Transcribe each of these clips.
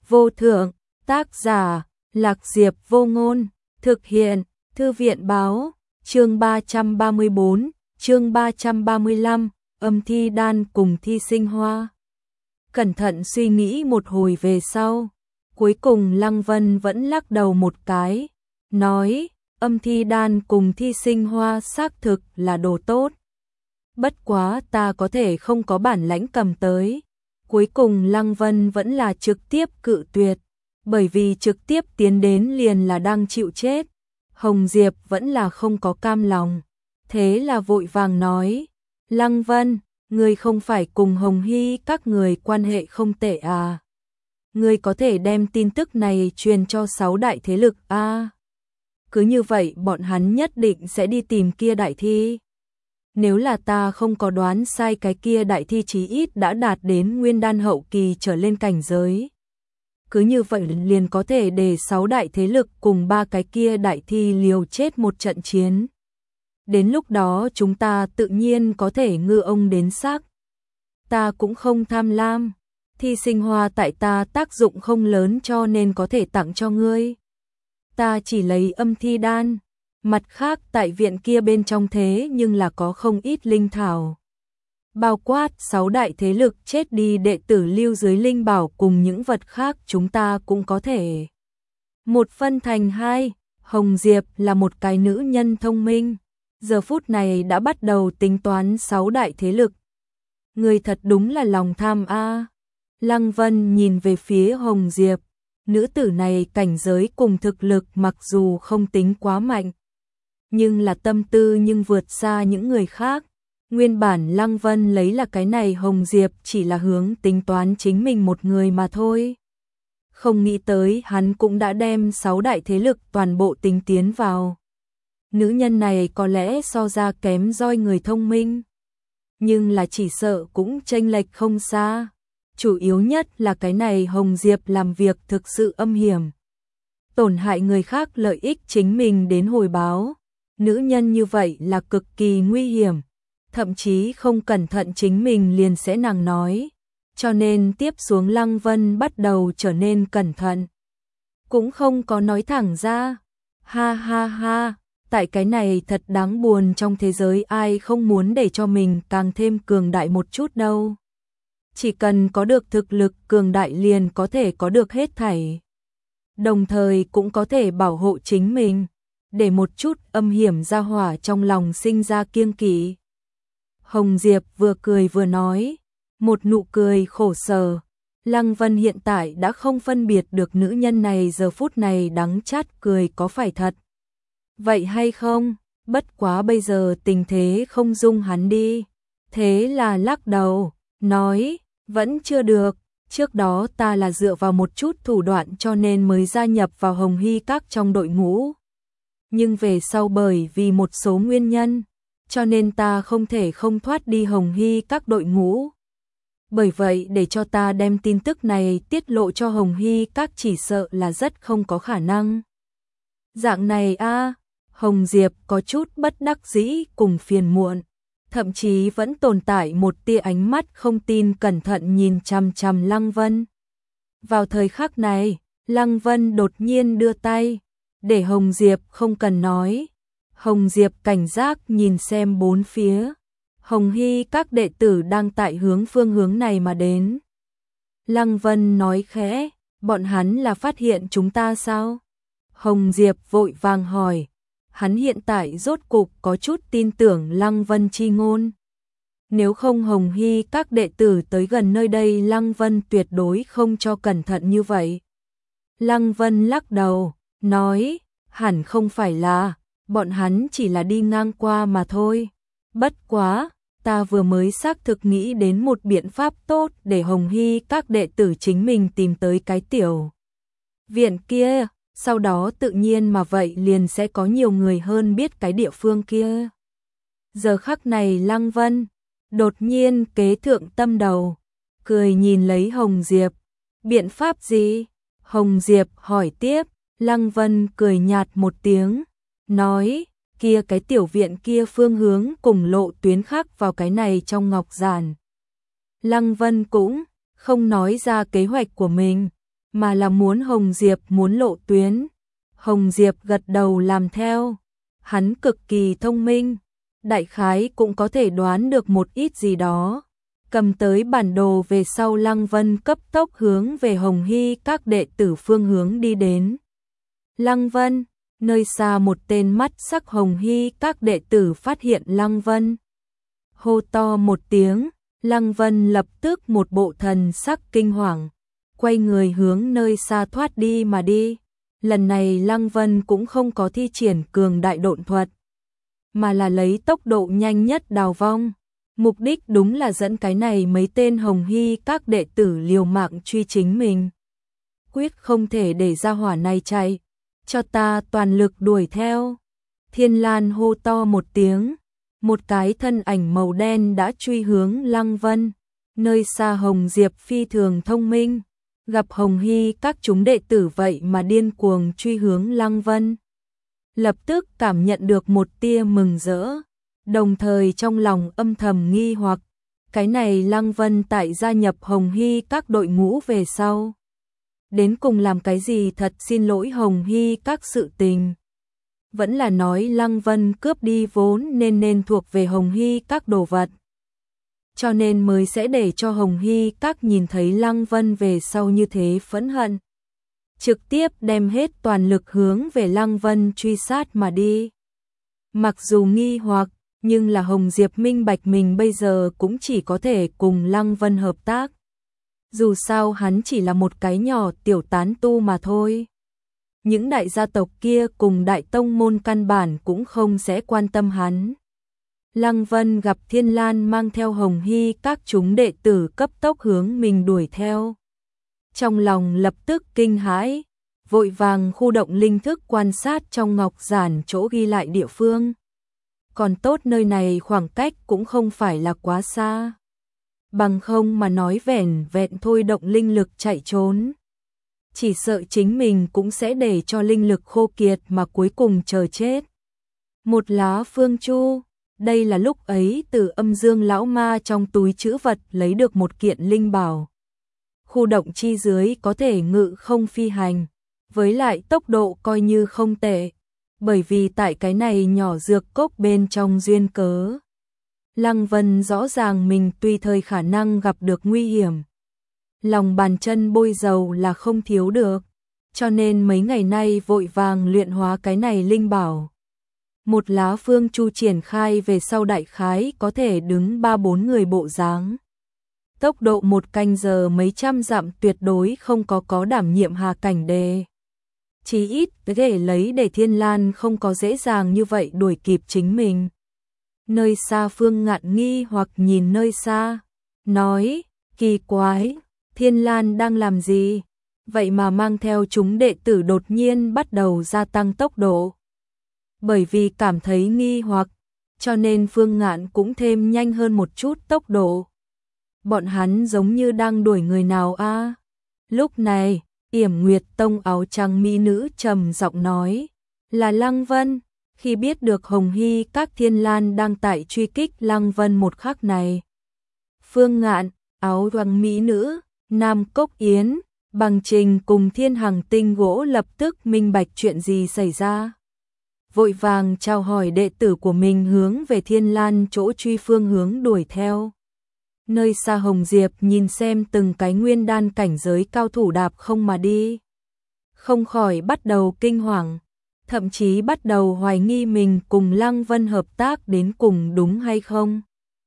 vô thượng, tác giả, Lạc Diệp Vô Ngôn, thực hiện, Thư viện báo, chương 334, chương 335, âm thi đan cùng thi sinh hoa. Cẩn thận suy nghĩ một hồi về sau, cuối cùng Lăng Vân vẫn lắc đầu một cái, nói, âm thi đan cùng thi sinh hoa xác thực là đồ tốt. Bất quá ta có thể không có bản lãnh cầm tới. Cuối cùng Lăng Vân vẫn là trực tiếp cự tuyệt, bởi vì trực tiếp tiến đến liền là đang chịu chết. Hồng Diệp vẫn là không có cam lòng, thế là vội vàng nói, Lăng Vân, ngươi không phải cùng Hồng Hy các người quan hệ không tệ à? Ngươi có thể đem tin tức này truyền cho 6 đại thế lực à? Cứ như vậy bọn hắn nhất định sẽ đi tìm kia đại thi. Nếu là ta không có đoán sai, cái kia đại thi chí ít đã đạt đến nguyên đan hậu kỳ trở lên cảnh giới. Cứ như vậy liền có thể để 6 đại thế lực cùng 3 cái kia đại thi liều chết một trận chiến. Đến lúc đó chúng ta tự nhiên có thể ngư ông đến xác. Ta cũng không tham lam, thi sinh hoa tại ta tác dụng không lớn cho nên có thể tặng cho ngươi. Ta chỉ lấy âm thi đan. Mặt khác tại viện kia bên trong thế nhưng là có không ít linh thảo. Bao quát 6 đại thế lực chết đi đệ tử lưu dưới linh bảo cùng những vật khác chúng ta cũng có thể. Một phân thành hai, Hồng Diệp là một cái nữ nhân thông minh. Giờ phút này đã bắt đầu tính toán 6 đại thế lực. Người thật đúng là lòng tham a. Lăng Vân nhìn về phía Hồng Diệp. Nữ tử này cảnh giới cùng thực lực mặc dù không tính quá mạnh, nhưng là tâm tư nhưng vượt xa những người khác. Nguyên bản Lăng Vân lấy là cái này Hồng Diệp chỉ là hướng tính toán chính mình một người mà thôi. Không nghĩ tới hắn cũng đã đem 6 đại thế lực toàn bộ tính tiến vào. Nữ nhân này có lẽ so ra kém roi người thông minh, nhưng là chỉ sợ cũng chênh lệch không xa. Chủ yếu nhất là cái này Hồng Diệp làm việc thực sự âm hiểm, tổn hại người khác lợi ích chính mình đến hồi báo. Nữ nhân như vậy là cực kỳ nguy hiểm, thậm chí không cẩn thận chính mình liền sẽ nàng nói. Cho nên tiếp xuống Lăng Vân bắt đầu trở nên cẩn thận. Cũng không có nói thẳng ra. Ha ha ha, tại cái này thật đáng buồn, trong thế giới ai không muốn để cho mình càng thêm cường đại một chút đâu. Chỉ cần có được thực lực cường đại liền có thể có được hết thảy. Đồng thời cũng có thể bảo hộ chính mình, để một chút âm hiểm ra hỏa trong lòng sinh ra kiêng kỵ. Hồng Diệp vừa cười vừa nói, một nụ cười khổ sở. Lăng Vân hiện tại đã không phân biệt được nữ nhân này giờ phút này đắng chát cười có phải thật vậy hay không. Bất quá bây giờ tình thế không dung hắn đi, thế là lắc đầu, nói, vẫn chưa được. Trước đó ta là dựa vào một chút thủ đoạn cho nên mới gia nhập vào Hồng Hy các trong đội ngũ. Nhưng về sau bởi vì một số nguyên nhân, cho nên ta không thể không thoát đi Hồng Hy các đội ngũ. Bởi vậy để cho ta đem tin tức này tiết lộ cho Hồng Hy các chỉ sợ là rất không có khả năng. Dạng này a. Hồng Diệp có chút bất đắc dĩ cùng phiền muộn, thậm chí vẫn tồn tại một tia ánh mắt không tin cẩn thận nhìn chằm chằm Lăng Vân. Vào thời khắc này, Lăng Vân đột nhiên đưa tay, để Hồng Diệp không cần nói. Hồng Diệp cảnh giác nhìn xem bốn phía. Hồng Hy các đệ tử đang tại phương hướng này mà đến. Lăng Vân nói khẽ, bọn hắn là phát hiện chúng ta sao? Hồng Diệp vội vàng hỏi. Hắn hiện tại rốt cục có chút tin tưởng Lăng Vân chi ngôn. Nếu không Hồng Hy các đệ tử tới gần nơi đây, Lăng Vân tuyệt đối không cho cẩn thận như vậy. Lăng Vân lắc đầu, nói, hẳn không phải là, bọn hắn chỉ là đi ngang qua mà thôi. Bất quá, ta vừa mới xác thực nghĩ đến một biện pháp tốt để Hồng Hy các đệ tử chính mình tìm tới cái tiểu viện kia. Sau đó tự nhiên mà vậy liền sẽ có nhiều người hơn biết cái địa phương kia. Giờ khắc này Lăng Vân đột nhiên kế thượng tâm đầu, cười nhìn lấy Hồng Diệp. Biện pháp gì? Hồng Diệp hỏi tiếp. Lăng Vân cười nhạt một tiếng, nói, kia cái tiểu viện kia phương hướng cùng lộ tuyến khác vào cái này trong ngọc giản. Lăng Vân cũng không nói ra kế hoạch của mình, mà là muốn Hồng Diệp muốn lộ tuyến. Hồng Diệp gật đầu làm theo. Hắn cực kỳ thông minh, đại khái cũng có thể đoán được một ít gì đó. Cầm tới bản đồ về sau, Lăng Vân cấp tốc hướng về Hồng Hy các đệ tử phương hướng đi đến. Lăng Vân, nơi xa một tên mắt sắc Hồng Hy các đệ tử phát hiện Lăng Vân. Hô to một tiếng, Lăng Vân lập tức một bộ thần sắc kinh hoàng, quay người hướng nơi xa thoát đi mà đi. Lần này Lăng Vân cũng không có thi triển cường đại độn thuật, mà là lấy tốc độ nhanh nhất đào vong. Mục đích đúng là dẫn cái này mấy tên Hồng Hy các đệ tử liều mạng truy chính mình. Quyết không thể để ra hỏa này chạy, cho ta toàn lực đuổi theo. Thiên Lan hô to một tiếng, một cái thân ảnh màu đen đã truy hướng Lăng Vân. Nơi xa Hồng Diệp phi thường thông minh, gặp Hồng Hy các chúng đệ tử vậy mà điên cuồng truy hướng Lăng Vân. Lập tức cảm nhận được một tia mừng rỡ, đồng thời trong lòng âm thầm nghi hoặc, cái này Lăng Vân tại gia nhập Hồng Hy các đội ngũ về sau, đến cùng làm cái gì thật xin lỗi Hồng Hy các sự tình. Vẫn là nói Lăng Vân cướp đi vốn nên thuộc về Hồng Hy các đồ vật, cho nên mới sẽ để cho Hồng Hy các nhìn thấy Lăng Vân về sau như thế phẫn hận, trực tiếp đem hết toàn lực hướng về Lăng Vân truy sát mà đi. Mặc dù nghi hoặc, nhưng là Hồng Diệp minh bạch mình bây giờ cũng chỉ có thể cùng Lăng Vân hợp tác. Dù sao hắn chỉ là một cái nhỏ tiểu tán tu mà thôi. Những đại gia tộc kia cùng đại tông môn căn bản cũng không sẽ quan tâm hắn. Lăng Vân gặp Thiên Lan mang theo Hồng Hy các chúng đệ tử cấp tốc hướng mình đuổi theo. Trong lòng lập tức kinh hãi, vội vàng khu động linh thức quan sát trong ngọc giản chỗ ghi lại địa phương. Còn tốt nơi này khoảng cách cũng không phải là quá xa. Bằng không mà nói vẻn vẹn thôi động linh lực chạy trốn, chỉ sợ chính mình cũng sẽ để cho linh lực khô kiệt mà cuối cùng chờ chết. Một lá phương chu, đây là lúc ấy từ Âm Dương lão ma trong túi trữ vật lấy được một kiện linh bảo. Khu động chi dưới có thể ngự không phi hành, với lại tốc độ coi như không tệ, bởi vì tại cái này nhỏ dược cốc bên trong duyên cớ. Lăng Vân rõ ràng mình tùy thời khả năng gặp được nguy hiểm. Lòng bàn chân bôi dầu là không thiếu được, cho nên mấy ngày nay vội vàng luyện hóa cái này linh bảo. Một lá phương chu triển khai về sau đại khái có thể đứng 3-4 người bộ dáng. Tốc độ một canh giờ mấy trăm dặm tuyệt đối không có đảm nhiệm hà cảnh đề. Chí ít có thể lấy để Thiên Lan không có dễ dàng như vậy đuổi kịp chính mình. Nơi xa Phương Ngạn nghi hoặc nhìn nơi xa, nói, kỳ quái, Thiên Lan đang làm gì? Vậy mà mang theo chúng đệ tử đột nhiên bắt đầu gia tăng tốc độ. Bởi vì cảm thấy nghi hoặc, cho nên Phương Ngạn cũng thêm nhanh hơn một chút tốc độ. Bọn hắn giống như đang đuổi người nào a? Lúc này, Yểm Nguyệt Tông áo trắng mỹ nữ trầm giọng nói, là Lăng Vân. Khi biết được Hồng Hy các Thiên Lan đang tại truy kích Lăng Vân một khắc này, Phương Ngạn, áo choàng mỹ nữ, Nam Cốc Yến, Bằng Trình cùng Thiên Hằng Tinh Gỗ lập tức minh bạch chuyện gì xảy ra. Vội vàng chào hỏi đệ tử của mình hướng về Thiên Lan chỗ truy phương hướng đuổi theo. Nơi xa Hồng Diệp nhìn xem từng cái nguyên đan cảnh giới cao thủ đạp không mà đi, không khỏi bắt đầu kinh hoàng, thậm chí bắt đầu hoài nghi mình cùng Lăng Vân hợp tác đến cùng đúng hay không.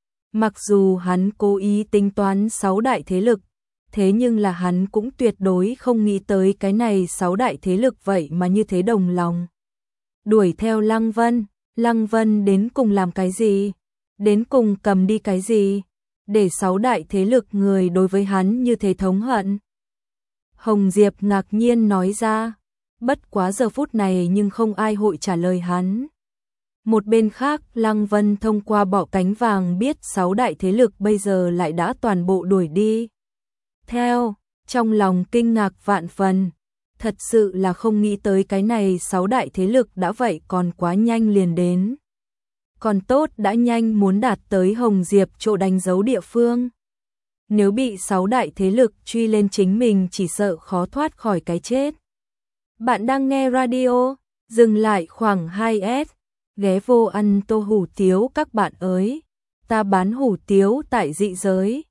Mặc dù hắn cố ý tính toán 6 đại thế lực, thế nhưng là hắn cũng tuyệt đối không nghĩ tới cái này 6 đại thế lực vậy mà như thế đồng lòng. Đuổi theo Lăng Vân đến cùng làm cái gì? Đến cùng cầm đi cái gì? Để 6 đại thế lực người đối với hắn như thế thống hận. Hồng Diệp ngạc nhiên nói ra, bất quá giờ phút này nhưng không ai hội trả lời hắn. Một bên khác, Lăng Vân thông qua bọ cánh vàng biết 6 đại thế lực bây giờ lại đã toàn bộ đuổi đi. Theo, trong lòng kinh ngạc vạn phần, thật sự là không nghĩ tới cái này 6 đại thế lực đã vậy còn quá nhanh liền đến. Còn tốt đã nhanh muốn đạt tới Hồng Diệp chỗ đánh dấu địa phương. nếu bị 6 đại thế lực truy lên chính mình chỉ sợ khó thoát khỏi cái chết. Bạn đang nghe radio, dừng lại khoảng 2S, ghé vô ăn tô hủ tiếu các bạn ơi. Ta bán hủ tiếu tại dị giới.